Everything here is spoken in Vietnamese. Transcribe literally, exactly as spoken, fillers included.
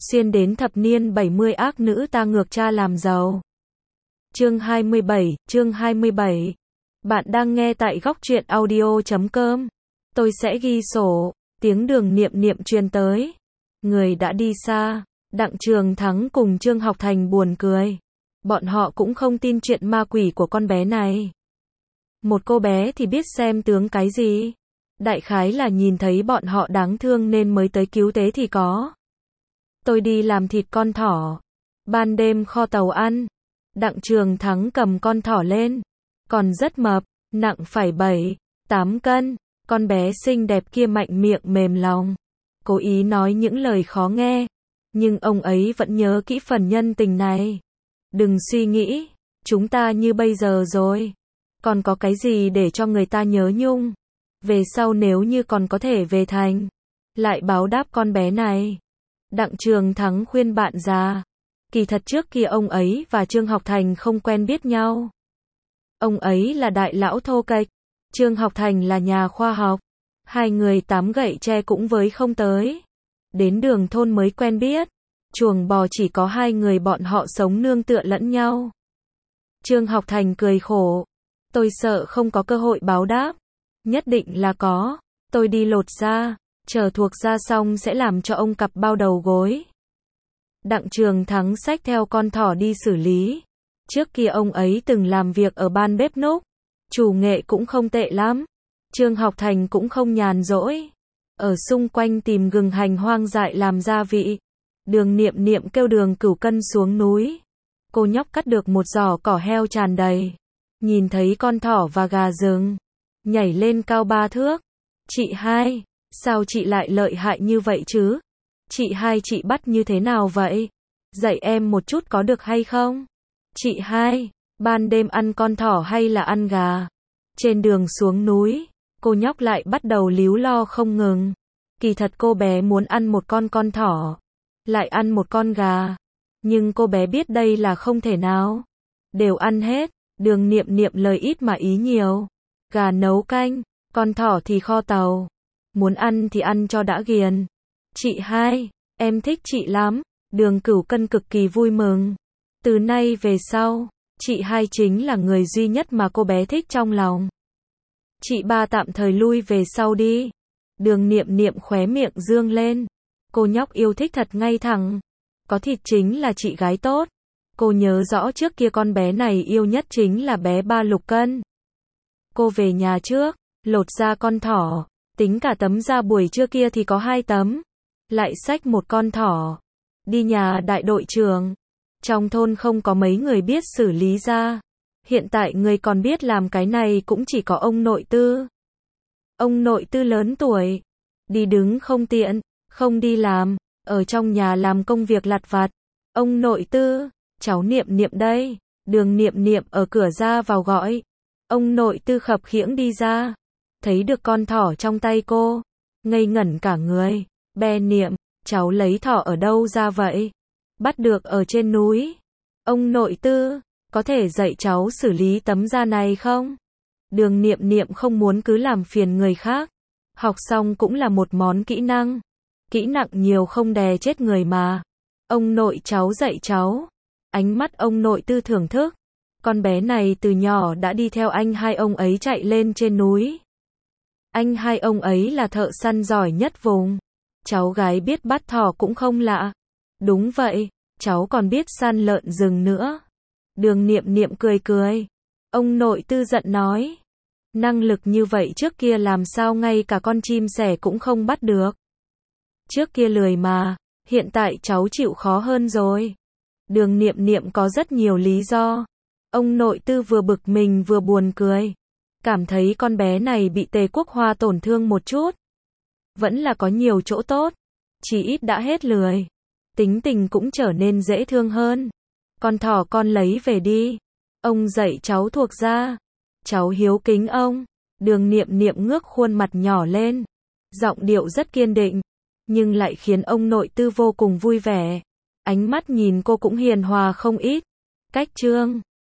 xuyên đến thập niên bảy mươi ác nữ ta ngược cha làm giàu. Chương hai mươi bảy, chương hai mươi bảy. Bạn đang nghe tại góc truyện audio chấm com. Tôi sẽ ghi sổ, tiếng Đường Niệm Niệm truyền tới. Người đã đi xa, Đặng Trường Thắng cùng Trương Học Thành buồn cười. Bọn họ cũng không tin chuyện ma quỷ của con bé này. Một cô bé thì biết xem tướng cái gì? Đại khái là nhìn thấy bọn họ đáng thương nên mới tới cứu tế thì có. Tôi đi làm thịt con thỏ. Ban đêm kho tàu ăn. Đặng Trường Thắng cầm con thỏ lên. Còn rất mập, nặng phải bảy, tám cân. Con bé xinh đẹp kia mạnh miệng mềm lòng. Cố ý nói những lời khó nghe. Nhưng ông ấy vẫn nhớ kỹ phần nhân tình này. Đừng suy nghĩ, chúng ta như bây giờ rồi. Còn có cái gì để cho người ta nhớ nhung. Về sau nếu như còn có thể về thành, lại báo đáp con bé này. Đặng Trường Thắng khuyên bạn già. Kỳ thật trước kia ông ấy và Trương Học Thành không quen biết nhau. Ông ấy là đại lão thô kệch, Trương Học Thành là nhà khoa học. Hai người tám gậy tre cũng với không tới. Đến đường thôn mới quen biết. Chuồng bò chỉ có hai người bọn họ sống nương tựa lẫn nhau. Trương Học Thành cười khổ. Tôi sợ không có cơ hội báo đáp. Nhất định là có. Tôi đi lột da, chờ thuộc da xong sẽ làm cho ông cặp bao đầu gối. Đặng Trường Thắng xách theo con thỏ đi xử lý. Trước kia ông ấy từng làm việc ở ban bếp núc. Chủ nghệ cũng không tệ lắm. Trương Học Thành cũng không nhàn rỗi. Ở xung quanh tìm gừng hành hoang dại làm gia vị. Đường Niệm Niệm kêu Đường Cửu Cân xuống núi. Cô nhóc cắt được một giỏ cỏ heo tràn đầy. Nhìn thấy con thỏ và gà rừng. Nhảy lên cao ba thước. Chị hai, sao chị lại lợi hại như vậy chứ? Chị hai chị bắt như thế nào vậy? Dạy em một chút có được hay không? Chị hai, ban đêm ăn con thỏ hay là ăn gà? Trên đường xuống núi, cô nhóc lại bắt đầu líu lo không ngừng. Kỳ thật cô bé muốn ăn một con con thỏ, lại ăn một con gà. Nhưng cô bé biết đây là không thể nào. Đều ăn hết, Đường Niệm Niệm lời ít mà ý nhiều. Gà nấu canh, con thỏ thì kho tàu. Muốn ăn thì ăn cho đã ghiền. Chị hai, em thích chị lắm. Đường Cửu Cân cực kỳ vui mừng. Từ nay về sau, chị hai chính là người duy nhất mà cô bé thích trong lòng. Chị ba tạm thời lui về sau đi. Đường Niệm Niệm khóe miệng dương lên. Cô nhóc yêu thích thật ngay thẳng. Có thịt chính là chị gái tốt. Cô nhớ rõ trước kia con bé này yêu nhất chính là bé ba lục cân. Cô về nhà trước, lột da con thỏ. Tính cả tấm da buổi trưa kia thì có hai tấm. Lại xách một con thỏ. Đi nhà đại đội trưởng. Trong thôn không có mấy người biết xử lý da. Hiện tại người còn biết làm cái này cũng chỉ có ông nội Tư. Ông nội Tư lớn tuổi. Đi đứng không tiện, không đi làm. Ở trong nhà làm công việc lặt vặt. Ông nội Tư, cháu Niệm Niệm đây. Đường Niệm Niệm ở cửa ra vào gọi. Ông nội Tư khập khiễng đi ra. Thấy được con thỏ trong tay cô. Ngây ngẩn cả người. Be Niệm, cháu lấy thỏ ở đâu ra vậy? Bắt được ở trên núi. Ông nội Tư, có thể dạy cháu xử lý tấm da này không? Đường Niệm Niệm không muốn cứ làm phiền người khác. Học xong cũng là một món kỹ năng. Kỹ năng nhiều không đè chết người mà. Ông nội cháu dạy cháu. Ánh mắt ông nội Tư thưởng thức. Con bé này từ nhỏ đã đi theo anh hai ông ấy chạy lên trên núi. Anh hai ông ấy là thợ săn giỏi nhất vùng. Cháu gái biết bắt thỏ cũng không lạ. Đúng vậy, cháu còn biết săn lợn rừng nữa. Đường Niệm Niệm cười cười. Ông nội Tư giận nói. Năng lực như vậy trước kia làm sao ngay cả con chim sẻ cũng không bắt được. Trước kia lười mà, hiện tại cháu chịu khó hơn rồi. Đường Niệm Niệm có rất nhiều lý do. Ông nội Tư vừa bực mình vừa buồn cười. Cảm thấy con bé này bị Tề Quốc Hoa tổn thương một chút. Vẫn là có nhiều chỗ tốt. Chỉ ít đã hết lười. Tính tình cũng trở nên dễ thương hơn. Con thỏ con lấy về đi. Ông dạy cháu thuộc ra. Cháu hiếu kính ông. Đường Niệm Niệm ngước khuôn mặt nhỏ lên. Giọng điệu rất kiên định. Nhưng lại khiến ông nội Tư vô cùng vui vẻ. Ánh mắt nhìn cô cũng hiền hòa không ít. Cách chương